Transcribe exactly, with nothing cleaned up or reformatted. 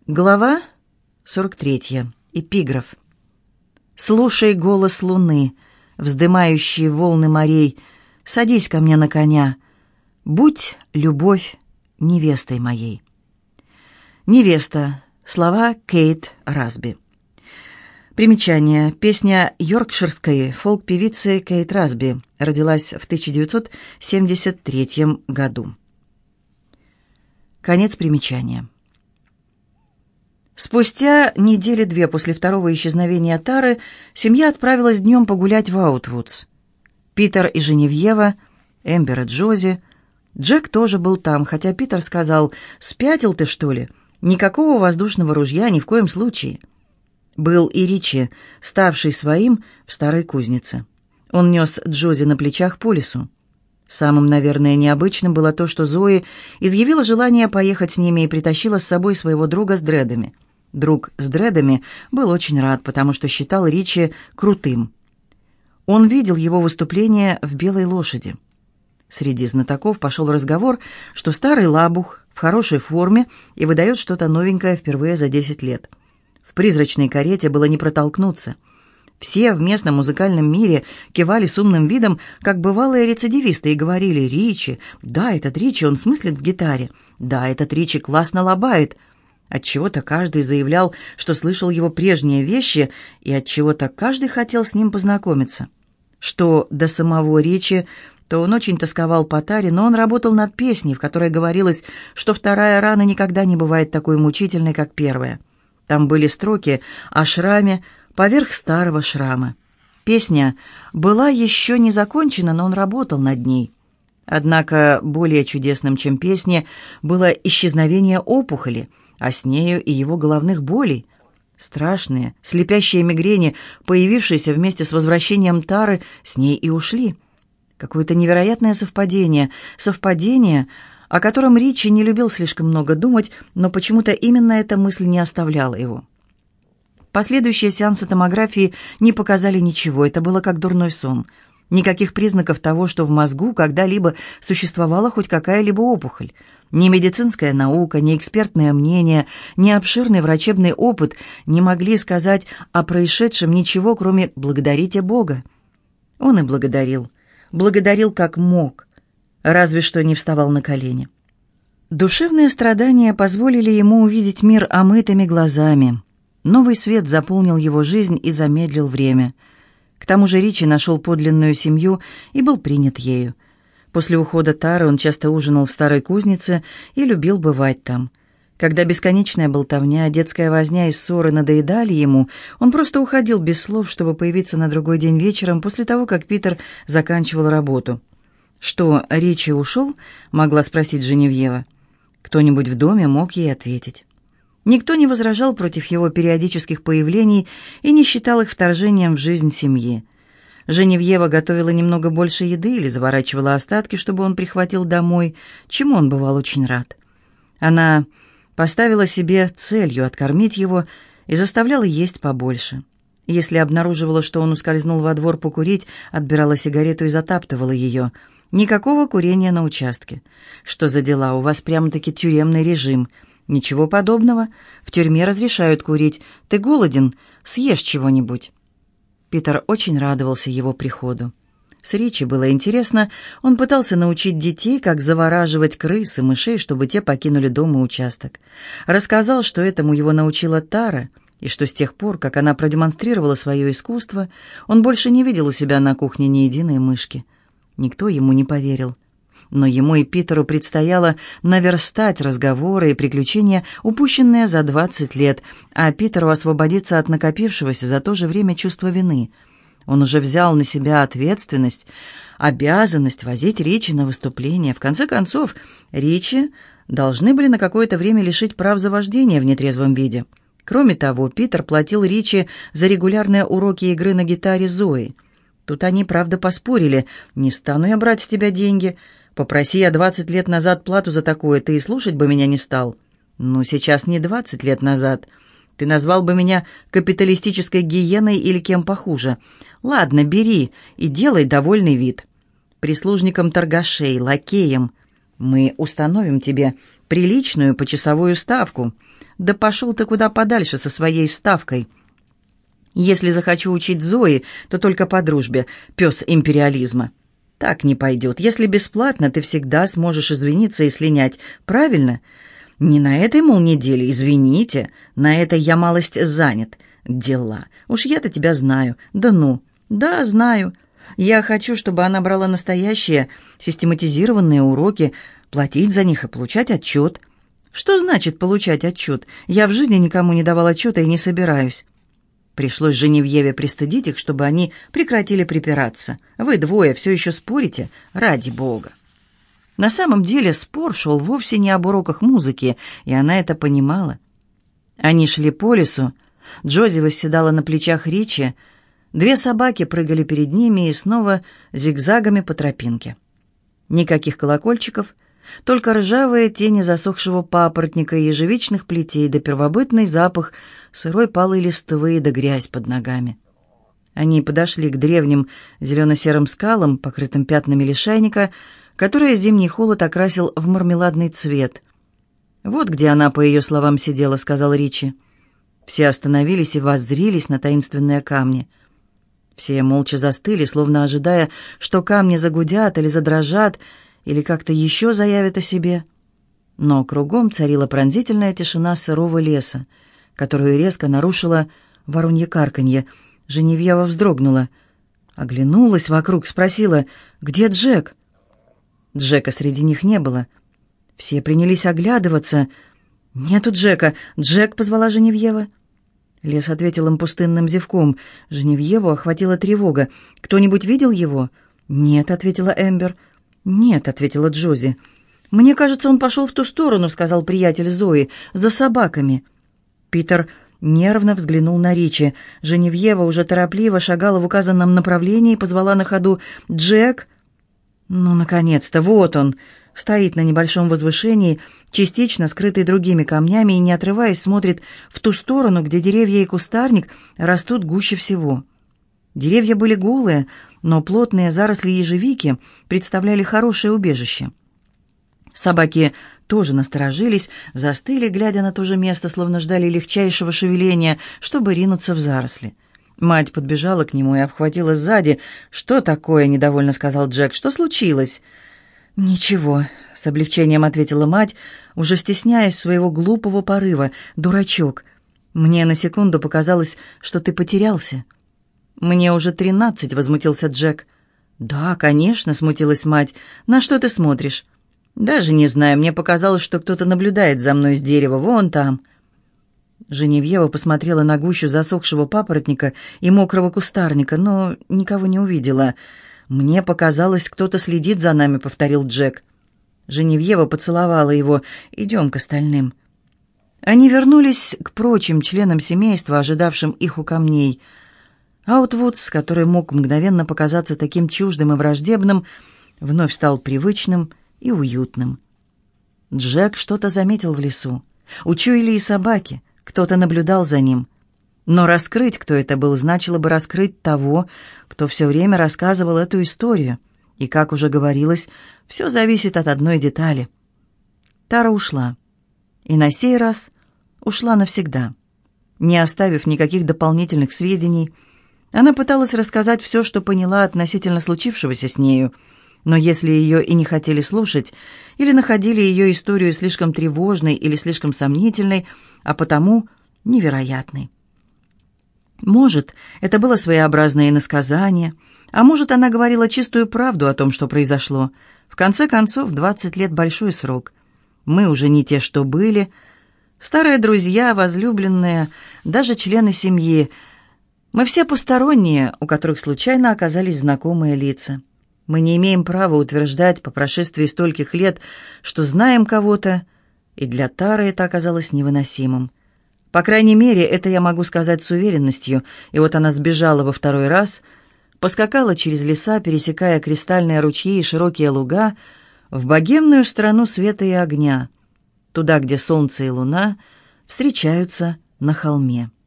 Глава сорок третья. Эпиграф. «Слушай голос луны, вздымающие волны морей, садись ко мне на коня, будь, любовь, невестой моей». «Невеста». Слова Кейт Расби. Примечание. Песня йоркширской фолк-певицы Кейт Расби. Родилась в тысяча девятьсот семьдесят третьем году. Конец примечания. Спустя недели две после второго исчезновения Тары семья отправилась днем погулять в Аутвудс. Питер и Женевьева, Эмбер и Джози. Джек тоже был там, хотя Питер сказал: «Спятил ты, что ли? Никакого воздушного ружья ни в коем случае». Был и Ричи, ставший своим в старой кузнице. Он нес Джози на плечах по лесу. Самым, наверное, необычным было то, что Зои изъявила желание поехать с ними и притащила с собой своего друга с дредами. Друг с дредами был очень рад, потому что считал Ричи крутым. Он видел его выступление в «Белой лошади». Среди знатоков пошел разговор, что старый лабух в хорошей форме и выдает что-то новенькое впервые за десять лет. В призрачной карете было не протолкнуться. Все в местном музыкальном мире кивали с умным видом, как бывалые рецидивисты, и говорили: «Ричи, да, этот Ричи, он смыслит в гитаре, да, этот Ричи классно лобает». Отчего-то каждый заявлял, что слышал его прежние вещи, и отчего-то каждый хотел с ним познакомиться. Что до самого Ричи, то он очень тосковал по Таре, но он работал над песней, в которой говорилось, что вторая рана никогда не бывает такой мучительной, как первая. Там были строки о шраме поверх старого шрама. Песня была еще не закончена, но он работал над ней. Однако более чудесным, чем песни, было исчезновение опухоли, а с нею и его головных болей. Страшные, слепящие мигрени, появившиеся вместе с возвращением Тары, с ней и ушли. Какое-то невероятное совпадение, совпадение, о котором Ричи не любил слишком много думать, но почему-то именно эта мысль не оставляла его. Последующие сеансы томографии не показали ничего, это было как дурной сон. Никаких признаков того, что в мозгу когда-либо существовала хоть какая-либо опухоль. Ни медицинская наука, ни экспертное мнение, ни обширный врачебный опыт не могли сказать о происшедшем ничего, кроме «благодарите Бога». Он и благодарил. Благодарил как мог, разве что не вставал на колени. Душевные страдания позволили ему увидеть мир омытыми глазами. Новый свет заполнил его жизнь и замедлил время. К тому же Ричи нашел подлинную семью и был принят ею. После ухода Тары он часто ужинал в старой кузнице и любил бывать там. Когда бесконечная болтовня, детская возня и ссоры надоедали ему, он просто уходил без слов, чтобы появиться на другой день вечером после того, как Питер заканчивал работу. «Что, Ричи ушел?» — могла спросить Женевьева. Кто-нибудь в доме мог ей ответить. Никто не возражал против его периодических появлений и не считал их вторжением в жизнь семьи. Женевьева готовила немного больше еды или заворачивала остатки, чтобы он прихватил домой, чему он бывал очень рад. Она поставила себе целью откормить его и заставляла есть побольше. Если обнаруживала, что он ускользнул во двор покурить, отбирала сигарету и затаптывала ее. Никакого курения на участке. «Что за дела? У вас прямо-таки тюремный режим». «Ничего подобного. В тюрьме разрешают курить. Ты голоден? Съешь чего-нибудь». Питер очень радовался его приходу. С Ричи было интересно. Он пытался научить детей, как завораживать крыс и мышей, чтобы те покинули дом и участок. Рассказал, что этому его научила Тара, и что с тех пор, как она продемонстрировала свое искусство, он больше не видел у себя на кухне ни единой мышки. Никто ему не поверил. Но ему и Питеру предстояло наверстать разговоры и приключения, упущенные за двадцать лет, а Питеру освободиться от накопившегося за то же время чувства вины. Он уже взял на себя ответственность, обязанность возить Ричи на выступление. В конце концов, Ричи должны были на какое-то время лишить прав за вождение в нетрезвом виде. Кроме того, Питер платил Ричи за регулярные уроки игры на гитаре Зои. Тут они, правда, поспорили. «Не стану я брать с тебя деньги. Попроси я двадцать лет назад плату за такое, ты и слушать бы меня не стал». «Ну, сейчас не двадцать лет назад. Ты назвал бы меня капиталистической гиеной или кем похуже. Ладно, бери и делай довольный вид. Прислужником торгашей, лакеем. Мы установим тебе приличную почасовую ставку. Да пошел ты куда подальше со своей ставкой. Если захочу учить Зои, то только по дружбе, пес империализма. Так не пойдет. Если бесплатно, ты всегда сможешь извиниться и слинять. Правильно? Не на этой, мол, неделе, извините. На этой я малость занят. Дела. Уж я-то тебя знаю. Да ну. Да, знаю. Я хочу, чтобы она брала настоящие, систематизированные уроки, платить за них и получать отчет. Что значит получать отчет? Я в жизни никому не давал отчета и не собираюсь. Пришлось Женевьеве пристыдить их, чтобы они прекратили припираться. Вы двое все еще спорите? Ради бога. На самом деле спор шел вовсе не об уроках музыки, и она это понимала. Они шли по лесу, Джози восседала на плечах Ричи, две собаки прыгали перед ними и снова зигзагами по тропинке. Никаких колокольчиков, только ржавые тени засохшего папоротника и ежевичных плетей, да первобытный запах сырой палой листвы, да грязь под ногами. Они подошли к древним зелено-серым скалам, покрытым пятнами лишайника, которые зимний холод окрасил в мармеладный цвет. «Вот где она, по ее словам, сидела», — сказал Ричи. Все остановились и воззрились на таинственные камни. Все молча застыли, словно ожидая, что камни загудят или задрожат, или как-то еще заявят о себе. Но кругом царила пронзительная тишина сырого леса, которую резко нарушила воронье карканье. Женевьева вздрогнула, оглянулась вокруг, спросила: «Где Джек?» Джека среди них не было. Все принялись оглядываться. «Нету Джека! Джек!» — позвала Женевьева. Лес ответил им пустынным зевком. Женевьеву охватила тревога. «Кто-нибудь видел его?» «Нет», — ответила Эмбер. «Нет», — ответила Джози. «Мне кажется, он пошел в ту сторону», — сказал приятель Зои, — «за собаками». Питер нервно взглянул на Ричи. Женевьева уже торопливо шагала в указанном направлении и позвала на ходу: «Джек!» «Ну, наконец-то, вот он!» Стоит на небольшом возвышении, частично скрытый другими камнями, и, не отрываясь, смотрит в ту сторону, где деревья и кустарник растут гуще всего. Деревья были голые, но плотные заросли ежевики представляли хорошее убежище. Собаки тоже насторожились, застыли, глядя на то же место, словно ждали легчайшего шевеления, чтобы ринуться в заросли. Мать подбежала к нему и обхватила сзади. «Что такое?» — недовольно сказал Джек. «Что случилось?» «Ничего», — с облегчением ответила мать, уже стесняясь своего глупого порыва. «Дурачок, мне на секунду показалось, что ты потерялся». «Мне уже тринадцать», — возмутился Джек. «Да, конечно», — смутилась мать. «На что ты смотришь?» «Даже не знаю, мне показалось, что кто-то наблюдает за мной с дерева, вон там». Женевьева посмотрела на гущу засохшего папоротника и мокрого кустарника, но никого не увидела. «Мне показалось, кто-то следит за нами», — повторил Джек. Женевьева поцеловала его. «Идем к остальным». Они вернулись к прочим членам семейства, ожидавшим их у камней. Аутвудс, который мог мгновенно показаться таким чуждым и враждебным, вновь стал привычным и уютным. Джек что-то заметил в лесу. Учуяли и собаки. Кто-то наблюдал за ним. Но раскрыть, кто это был, значило бы раскрыть того, кто все время рассказывал эту историю. И, как уже говорилось, все зависит от одной детали. Тара ушла. И на сей раз ушла навсегда. Не оставив никаких дополнительных сведений, она пыталась рассказать все, что поняла относительно случившегося с нею. Но если ее и не хотели слушать, или находили ее историю слишком тревожной или слишком сомнительной, а потому невероятной. Может, это было своеобразное иносказание, а может, она говорила чистую правду о том, что произошло. В конце концов, двадцать лет — большой срок. Мы уже не те, что были. Старые друзья, возлюбленные, даже члены семьи. Мы все посторонние, у которых случайно оказались знакомые лица. Мы не имеем права утверждать по прошествии стольких лет, что знаем кого-то, и для Тары это оказалось невыносимым. По крайней мере, это я могу сказать с уверенностью. И вот она сбежала во второй раз, поскакала через леса, пересекая кристальные ручьи и широкие луга, в богемную страну света и огня, туда, где солнце и луна встречаются на холме.